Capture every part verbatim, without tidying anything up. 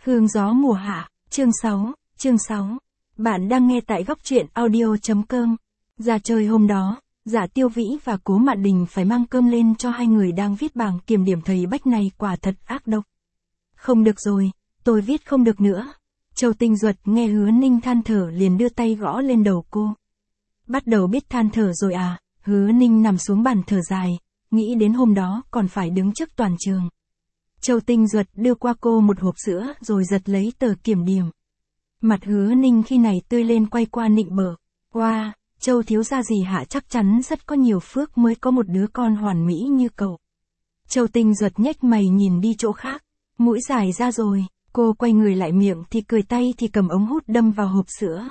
Hương gió mùa hạ, chương sáu, chương sáu. Bạn đang nghe tại góc truyện audio chấm com. Ra chơi hôm đó, Dạ Tiêu Vĩ và Cố Mạn Đình phải mang cơm lên cho hai người đang viết bảng kiểm điểm thầy Bách này quả thật ác độc. Không được rồi, tôi viết không được nữa. Châu Tinh Duật nghe Hứa Ninh than thở liền đưa tay gõ lên đầu cô. Bắt đầu biết than thở rồi à? Hứa Ninh nằm xuống bàn thở dài, nghĩ đến hôm đó còn phải đứng trước toàn trường. Châu Tinh Duật đưa qua cô một hộp sữa rồi giật lấy tờ kiểm điểm. Mặt Hứa Ninh khi này tươi lên quay qua nịnh bợ. Wow, Châu thiếu gia gì hạ chắc chắn rất có nhiều phước mới có một đứa con hoàn mỹ như cậu. Châu Tinh Duật nhếch mày nhìn đi chỗ khác, mũi dài ra rồi, cô quay người lại miệng thì cười tay thì cầm ống hút đâm vào hộp sữa.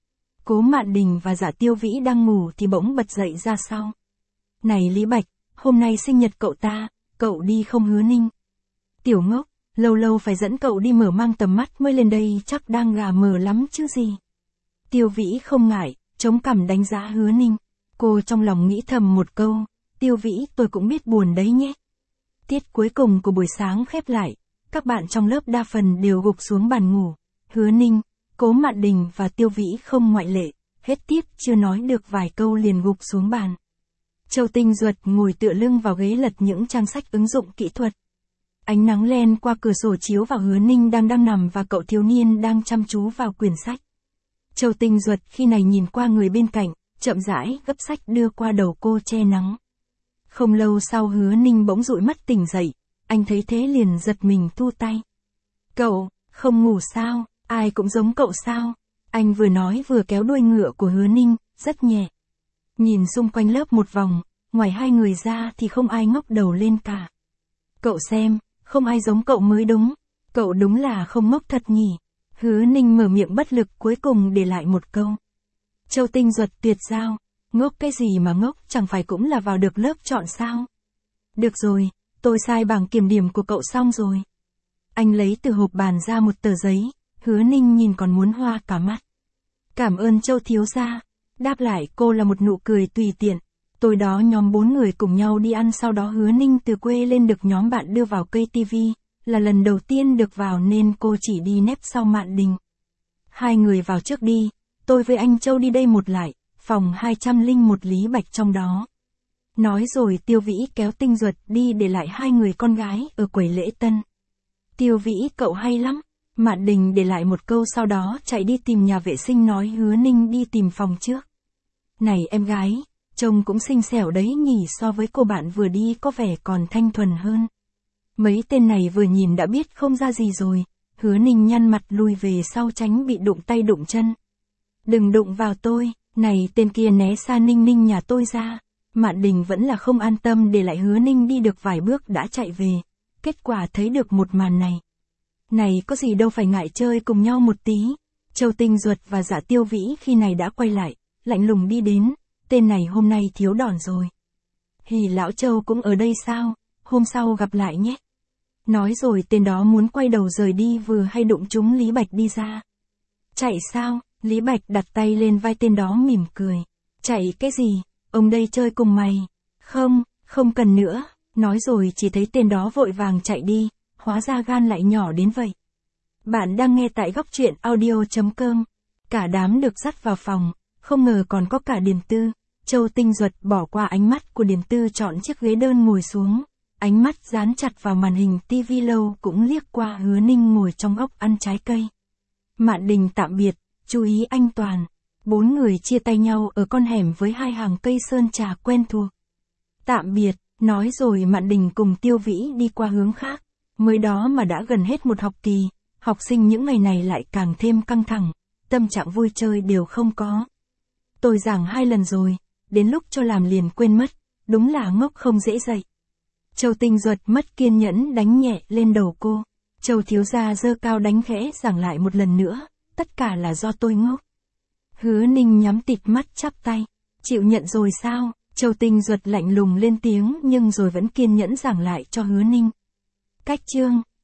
Cố Mạn Đình và Dạ Tiêu Vĩ đang ngủ thì bỗng bật dậy ra sau. Này Lý Bạch, hôm nay sinh nhật cậu ta, cậu đi không Hứa Ninh? Tiểu ngốc, lâu lâu phải dẫn cậu đi mở mang tầm mắt mới lên đây chắc đang gà mờ lắm chứ gì. Tiêu Vĩ không ngại, chống cằm đánh giá Hứa Ninh. Cô trong lòng nghĩ thầm một câu, Tiêu Vĩ tôi cũng biết buồn đấy nhé. Tiết cuối cùng của buổi sáng khép lại, các bạn trong lớp đa phần đều gục xuống bàn ngủ. Hứa Ninh, Cố Mạn Đình và Tiêu Vĩ không ngoại lệ, hết tiết chưa nói được vài câu liền gục xuống bàn. Châu Tinh Duật ngồi tựa lưng vào ghế lật những trang sách ứng dụng kỹ thuật. Ánh nắng len qua cửa sổ chiếu vào Hứa Ninh đang đang nằm và cậu thiếu niên đang chăm chú vào quyển sách. Châu Tinh Duật khi này nhìn qua người bên cạnh, chậm rãi gấp sách đưa qua đầu cô che nắng. Không lâu sau Hứa Ninh bỗng dụi mắt tỉnh dậy, anh thấy thế liền giật mình thu tay. Cậu, không ngủ sao, ai cũng giống cậu sao? Anh vừa nói vừa kéo đuôi ngựa của Hứa Ninh, rất nhẹ. Nhìn xung quanh lớp một vòng, ngoài hai người ra thì không ai ngóc đầu lên cả. Cậu xem, không ai giống cậu mới đúng, cậu đúng là không ngốc thật nhỉ. Hứa Ninh mở miệng bất lực cuối cùng để lại một câu. Châu Tinh Duật tuyệt giao, ngốc cái gì mà ngốc, chẳng phải cũng là vào được lớp chọn sao? Được rồi, tôi sai bảng kiểm điểm của cậu xong rồi. Anh lấy từ hộp bàn ra một tờ giấy, Hứa Ninh nhìn còn muốn hoa cả mắt. Cảm ơn Châu thiếu gia. Đáp lại cô là một nụ cười tùy tiện. Tối đó nhóm bốn người cùng nhau đi ăn, sau đó Hứa Ninh từ quê lên được nhóm bạn đưa vào cây tivi, là lần đầu tiên được vào nên cô chỉ đi nép sau Mạn Đình. Hai người vào trước đi, tôi với anh Châu đi đây một lại, phòng hai trăm lẻ một Lý Bạch trong đó. Nói rồi Tiêu Vĩ kéo Tinh Duật đi để lại hai người con gái ở quầy lễ tân. Tiêu Vĩ cậu hay lắm. Mạn Đình để lại một câu sau đó chạy đi tìm nhà vệ sinh nói Hứa Ninh đi tìm phòng trước. Này em gái, trông cũng xinh xẻo đấy nhỉ, so với cô bạn vừa đi có vẻ còn thanh thuần hơn. Mấy tên này vừa nhìn đã biết không ra gì rồi. Hứa Ninh nhăn mặt lùi về sau tránh bị đụng tay đụng chân. Đừng đụng vào tôi, này tên kia né xa Ninh Ninh nhà tôi ra. Mạn Đình vẫn là không an tâm để lại Hứa Ninh đi được vài bước đã chạy về. Kết quả thấy được một màn này. Này có gì đâu phải ngại chơi cùng nhau một tí. Châu Tinh Duật và Dạ Tiêu Vĩ khi này đã quay lại, lạnh lùng đi đến. Tên này hôm nay thiếu đòn rồi. Hì lão Châu cũng ở đây sao? Hôm sau gặp lại nhé. Nói rồi tên đó muốn quay đầu rời đi vừa hay đụng trúng Lý Bạch đi ra. Chạy sao? Lý Bạch đặt tay lên vai tên đó mỉm cười. Chạy cái gì? Ông đây chơi cùng mày. Không, không cần nữa. Nói rồi chỉ thấy tên đó vội vàng chạy đi. Hóa ra gan lại nhỏ đến vậy. Bạn đang nghe tại góc truyện audio chấm com. Cả đám được dắt vào phòng, không ngờ còn có cả Điền Tư. Châu Tinh Duật bỏ qua ánh mắt của Điền Tư chọn chiếc ghế đơn ngồi xuống. Ánh mắt dán chặt vào màn hình tivi lâu cũng liếc qua Hứa Ninh ngồi trong góc ăn trái cây. Mạn Đình tạm biệt, chú ý anh Toàn. Bốn người chia tay nhau ở con hẻm với hai hàng cây sơn trà quen thuộc. Tạm biệt, nói rồi Mạn Đình cùng Tiêu Vĩ đi qua hướng khác. Mới đó mà đã gần hết một học kỳ, học sinh những ngày này lại càng thêm căng thẳng, tâm trạng vui chơi đều không có. Tôi giảng hai lần rồi, đến lúc cho làm liền quên mất, đúng là ngốc không dễ dạy. Châu Tinh Duật mất kiên nhẫn đánh nhẹ lên đầu cô. Châu thiếu gia giơ cao đánh khẽ giảng lại một lần nữa, tất cả là do tôi ngốc. Hứa Ninh nhắm tịt mắt chắp tay, chịu nhận rồi sao? Châu Tinh Duật lạnh lùng lên tiếng nhưng rồi vẫn kiên nhẫn giảng lại cho Hứa Ninh. Cách chương